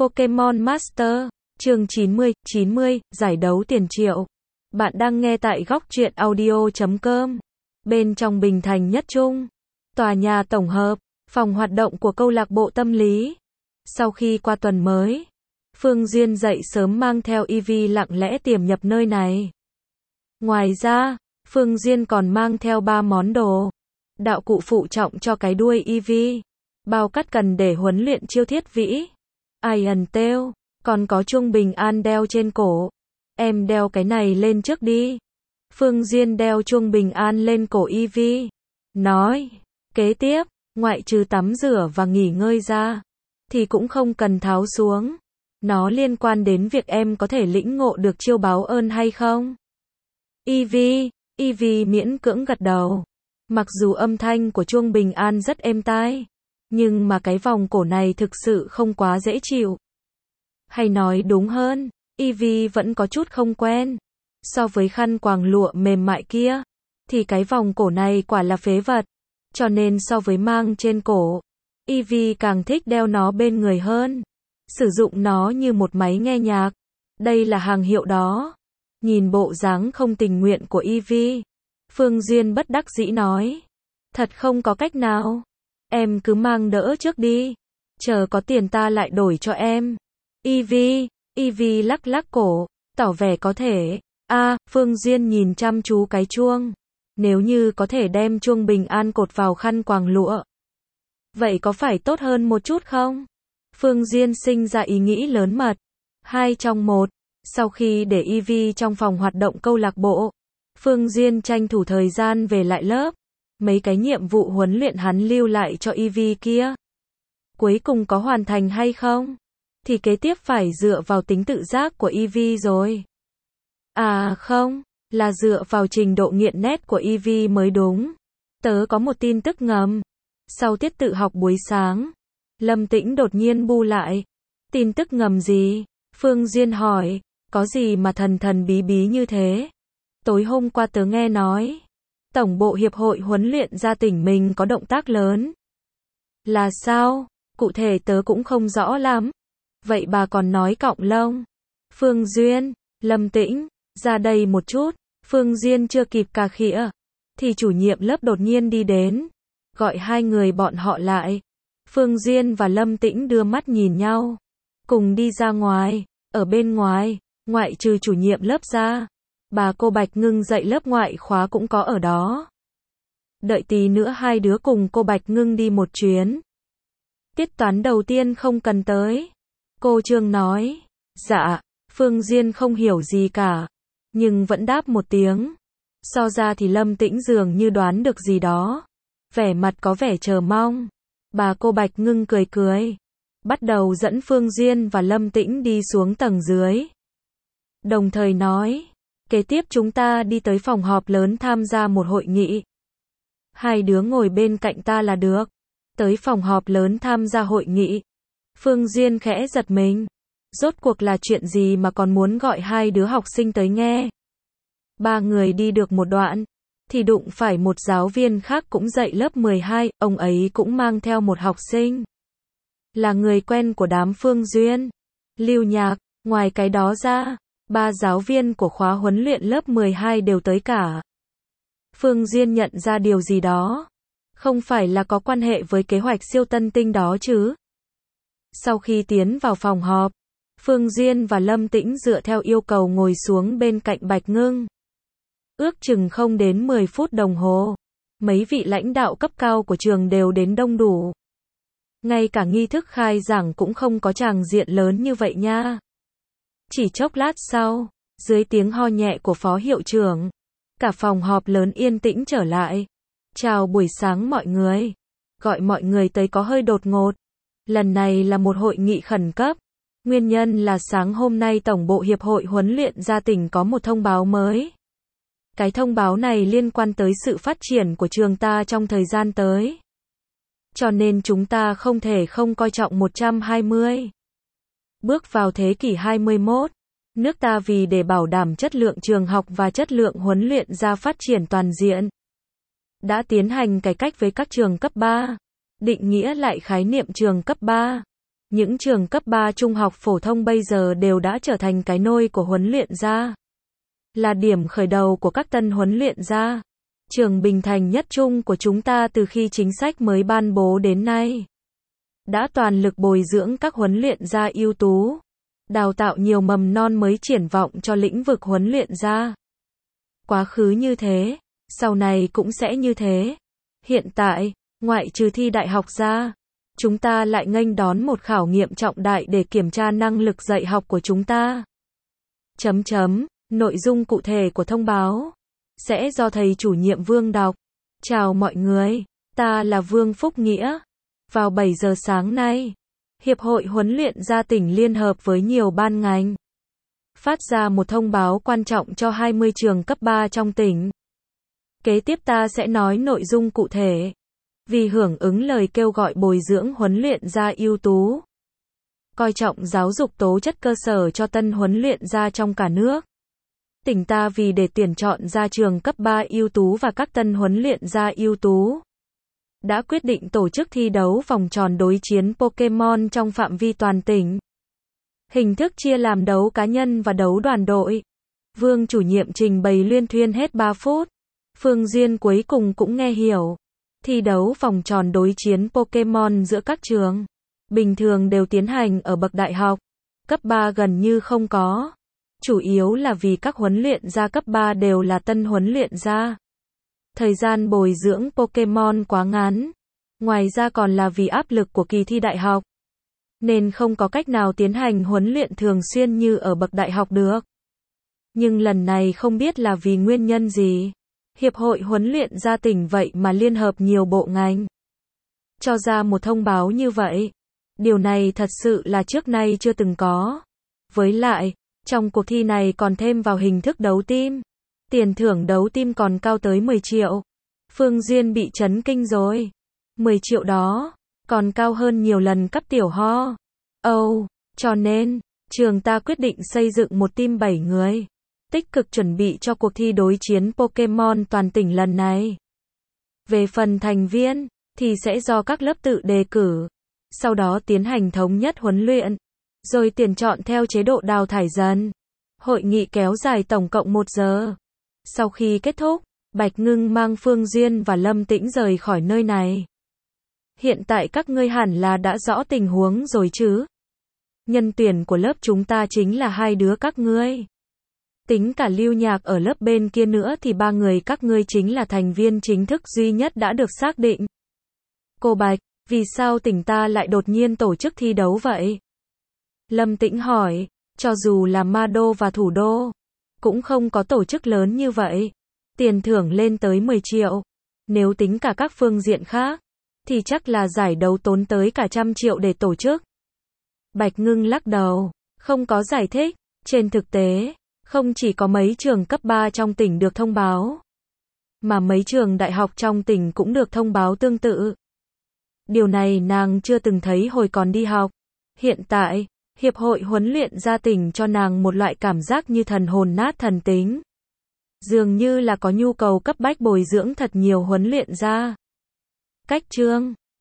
Pokémon Master, chương 90, giải đấu tiền triệu. Bạn đang nghe tại góc truyện audio.com. Bên trong Bình Thành Nhất Trung, tòa nhà tổng hợp, phòng hoạt động của câu lạc bộ tâm lý. Sau khi qua tuần mới, Phương Duyên dậy sớm mang theo Eevee lặng lẽ tiềm nhập nơi này. Ngoài ra, Phương Duyên còn mang theo 3 món đồ. Đạo cụ phụ trọng cho cái đuôi Eevee. Bao cắt cần để huấn luyện chiêu thiết vĩ. Iron Tail, còn có chuông bình an đeo trên cổ. Em đeo cái này lên trước đi. Phương Duyên đeo chuông bình an lên cổ Eevee. Nói, kế tiếp, ngoại trừ tắm rửa và nghỉ ngơi ra, thì cũng không cần tháo xuống. Nó liên quan đến việc em có thể lĩnh ngộ được chiêu báo ơn hay không. Eevee miễn cưỡng gật đầu. Mặc dù âm thanh của chuông bình an rất êm tai, nhưng mà cái vòng cổ này thực sự không quá dễ chịu. Hay nói đúng hơn, Eevee vẫn có chút không quen. So với khăn quàng lụa mềm mại kia, thì cái vòng cổ này quả là phế vật. Cho nên so với mang trên cổ, Eevee càng thích đeo nó bên người hơn. Sử dụng nó như một máy nghe nhạc. Đây là hàng hiệu đó. Nhìn bộ dáng không tình nguyện của Eevee, Phương Duyên bất đắc dĩ nói. Thật không có cách nào. Em cứ mang đỡ trước đi. Chờ có tiền ta lại đổi cho em. Eevee lắc lắc cổ, tỏ vẻ có thể. Phương Duyên nhìn chăm chú cái chuông. Nếu như có thể đem chuông bình an cột vào khăn quàng lụa, vậy có phải tốt hơn một chút không? Phương Duyên sinh ra ý nghĩ lớn mật. 2 trong 1. Sau khi để Eevee trong phòng hoạt động câu lạc bộ, Phương Duyên tranh thủ thời gian về lại lớp. Mấy cái nhiệm vụ huấn luyện hắn lưu lại cho Eevee kia, cuối cùng có hoàn thành hay không, thì kế tiếp phải dựa vào tính tự giác của Eevee rồi. Không, là dựa vào trình độ nghiện nét của Eevee mới đúng. Tớ có một tin tức ngầm. Sau tiết tự học buổi sáng, Lâm Tĩnh đột nhiên bu lại. Tin tức ngầm gì? Phương Duyên hỏi. Có gì mà thần thần bí bí như thế? Tối hôm qua tớ nghe nói, Tổng bộ Hiệp hội huấn luyện gia tỉnh mình có động tác lớn. Là sao? Cụ thể tớ cũng không rõ lắm. Vậy bà còn nói cọng lông. Phương Duyên, Lâm Tĩnh, ra đây một chút. Phương Duyên chưa kịp cà khịa, thì chủ nhiệm lớp đột nhiên đi đến, gọi hai người bọn họ lại. Phương Duyên và Lâm Tĩnh đưa mắt nhìn nhau, cùng đi ra ngoài. Ở bên ngoài, ngoại trừ chủ nhiệm lớp ra, bà cô Bạch Ngưng dạy lớp ngoại khóa cũng có ở đó. Đợi tí nữa hai đứa cùng cô Bạch Ngưng đi một chuyến. Tiết toán đầu tiên không cần tới. Cô Trương nói. Dạ. Phương Duyên không hiểu gì cả, nhưng vẫn đáp một tiếng. So ra thì Lâm Tĩnh dường như đoán được gì đó. Vẻ mặt có vẻ chờ mong. Bà cô Bạch Ngưng cười cười, bắt đầu dẫn Phương Duyên và Lâm Tĩnh đi xuống tầng dưới. Đồng thời nói, kế tiếp chúng ta đi tới phòng họp lớn tham gia một hội nghị. Hai đứa ngồi bên cạnh ta là được. Tới phòng họp lớn tham gia hội nghị. Phương Duyên khẽ giật mình. Rốt cuộc là chuyện gì mà còn muốn gọi hai đứa học sinh tới nghe? Ba người đi được một đoạn, thì đụng phải một giáo viên khác cũng dạy lớp 12, ông ấy cũng mang theo một học sinh. Là người quen của đám Phương Duyên, Lưu Nhạc. Ngoài cái đó ra, 3 giáo viên của khóa huấn luyện lớp 12 đều tới cả. Phương Duyên nhận ra điều gì đó. Không phải là có quan hệ với kế hoạch siêu tân tinh đó chứ? Sau khi tiến vào phòng họp, Phương Duyên và Lâm Tĩnh dựa theo yêu cầu ngồi xuống bên cạnh Bạch Ngưng. Ước chừng không đến 10 phút đồng hồ, mấy vị lãnh đạo cấp cao của trường đều đến đông đủ. Ngay cả nghi thức khai giảng cũng không có tràng diện lớn như vậy nha. Chỉ chốc lát sau, dưới tiếng ho nhẹ của phó hiệu trưởng, cả phòng họp lớn yên tĩnh trở lại. Chào buổi sáng mọi người. Gọi mọi người tới có hơi đột ngột. Lần này là một hội nghị khẩn cấp. Nguyên nhân là sáng hôm nay Tổng bộ Hiệp hội huấn luyện gia tỉnh có một thông báo mới. Cái thông báo này liên quan tới sự phát triển của trường ta trong thời gian tới. Cho nên chúng ta không thể không coi trọng 120. Bước vào thế kỷ 21, nước ta vì để bảo đảm chất lượng trường học và chất lượng huấn luyện gia phát triển toàn diện, đã tiến hành cải cách với các trường cấp 3, định nghĩa lại khái niệm trường cấp 3. Những trường cấp 3 trung học phổ thông bây giờ đều đã trở thành cái nôi của huấn luyện gia. Là điểm khởi đầu của các tân huấn luyện gia. Trường Bình Thành Nhất Trung của chúng ta từ khi chính sách mới ban bố đến nay đã toàn lực bồi dưỡng các huấn luyện gia ưu tú, đào tạo nhiều mầm non mới triển vọng cho lĩnh vực huấn luyện gia. Quá khứ như thế, sau này cũng sẽ như thế. Hiện tại, ngoại trừ thi đại học ra, chúng ta lại nghênh đón một khảo nghiệm trọng đại để kiểm tra năng lực dạy học của chúng ta. Nội dung cụ thể của thông báo sẽ do thầy chủ nhiệm Vương đọc. Chào mọi người, ta là Vương Phúc Nghĩa. Vào 7 giờ sáng nay, Hiệp hội Huấn luyện gia tỉnh liên hợp với nhiều ban ngành phát ra một thông báo quan trọng cho 20 trường cấp 3 trong tỉnh. Kế tiếp ta sẽ nói nội dung cụ thể. Vì hưởng ứng lời kêu gọi bồi dưỡng huấn luyện gia ưu tú, coi trọng giáo dục tố chất cơ sở cho tân huấn luyện gia trong cả nước, tỉnh ta vì để tuyển chọn ra trường cấp 3 ưu tú và các tân huấn luyện gia ưu tú, đã quyết định tổ chức thi đấu vòng tròn đối chiến Pokemon trong phạm vi toàn tỉnh. Hình thức chia làm đấu cá nhân và đấu đoàn đội. Vương chủ nhiệm trình bày luyên thuyên hết 3 phút. Phương Duyên cuối cùng cũng nghe hiểu. Thi đấu vòng tròn đối chiến Pokemon giữa các trường bình thường đều tiến hành ở bậc đại học. Cấp 3 gần như không có. Chủ yếu là vì các huấn luyện gia cấp 3 đều là tân huấn luyện gia. Thời gian bồi dưỡng Pokemon quá ngắn. Ngoài ra còn là vì áp lực của kỳ thi đại học, nên không có cách nào tiến hành huấn luyện thường xuyên như ở bậc đại học được. Nhưng lần này không biết là vì nguyên nhân gì, Hiệp hội Huấn luyện gia tỉnh vậy mà liên hợp nhiều bộ ngành cho ra một thông báo như vậy. Điều này thật sự là trước nay chưa từng có. Với lại, trong cuộc thi này còn thêm vào hình thức đấu team. Tiền thưởng đấu team còn cao tới 10 triệu. Phương Duyên bị chấn kinh rồi. 10 triệu đó còn cao hơn nhiều lần cấp tiểu ho. Cho nên, trường ta quyết định xây dựng một team 7 người, tích cực chuẩn bị cho cuộc thi đối chiến Pokemon toàn tỉnh lần này. Về phần thành viên, thì sẽ do các lớp tự đề cử, sau đó tiến hành thống nhất huấn luyện, rồi tuyển chọn theo chế độ đào thải dần. Hội nghị kéo dài tổng cộng 1 giờ. Sau khi kết thúc, Bạch Ngưng mang Phương Duyên và Lâm Tĩnh rời khỏi nơi này. Hiện tại các ngươi hẳn là đã rõ tình huống rồi chứ? Nhân tuyển của lớp chúng ta chính là 2 đứa các ngươi. Tính cả Lưu Nhạc ở lớp bên kia nữa thì 3 người các ngươi chính là thành viên chính thức duy nhất đã được xác định. Cô Bạch, vì sao tỉnh ta lại đột nhiên tổ chức thi đấu vậy? Lâm Tĩnh hỏi, cho dù là Ma Đô và Thủ Đô, cũng không có tổ chức lớn như vậy. Tiền thưởng lên tới 10 triệu. Nếu tính cả các phương diện khác, thì chắc là giải đấu tốn tới cả 100 triệu để tổ chức. Bạch Ngưng lắc đầu, không có giải thích. Trên thực tế, không chỉ có mấy trường cấp 3 trong tỉnh được thông báo, mà mấy trường đại học trong tỉnh cũng được thông báo tương tự. Điều này nàng chưa từng thấy hồi còn đi học. Hiện tại, Hiệp hội Huấn luyện gia tỉnh cho nàng một loại cảm giác như thần hồn nát thần tính. Dường như là có nhu cầu cấp bách bồi dưỡng thật nhiều huấn luyện gia. Cách chương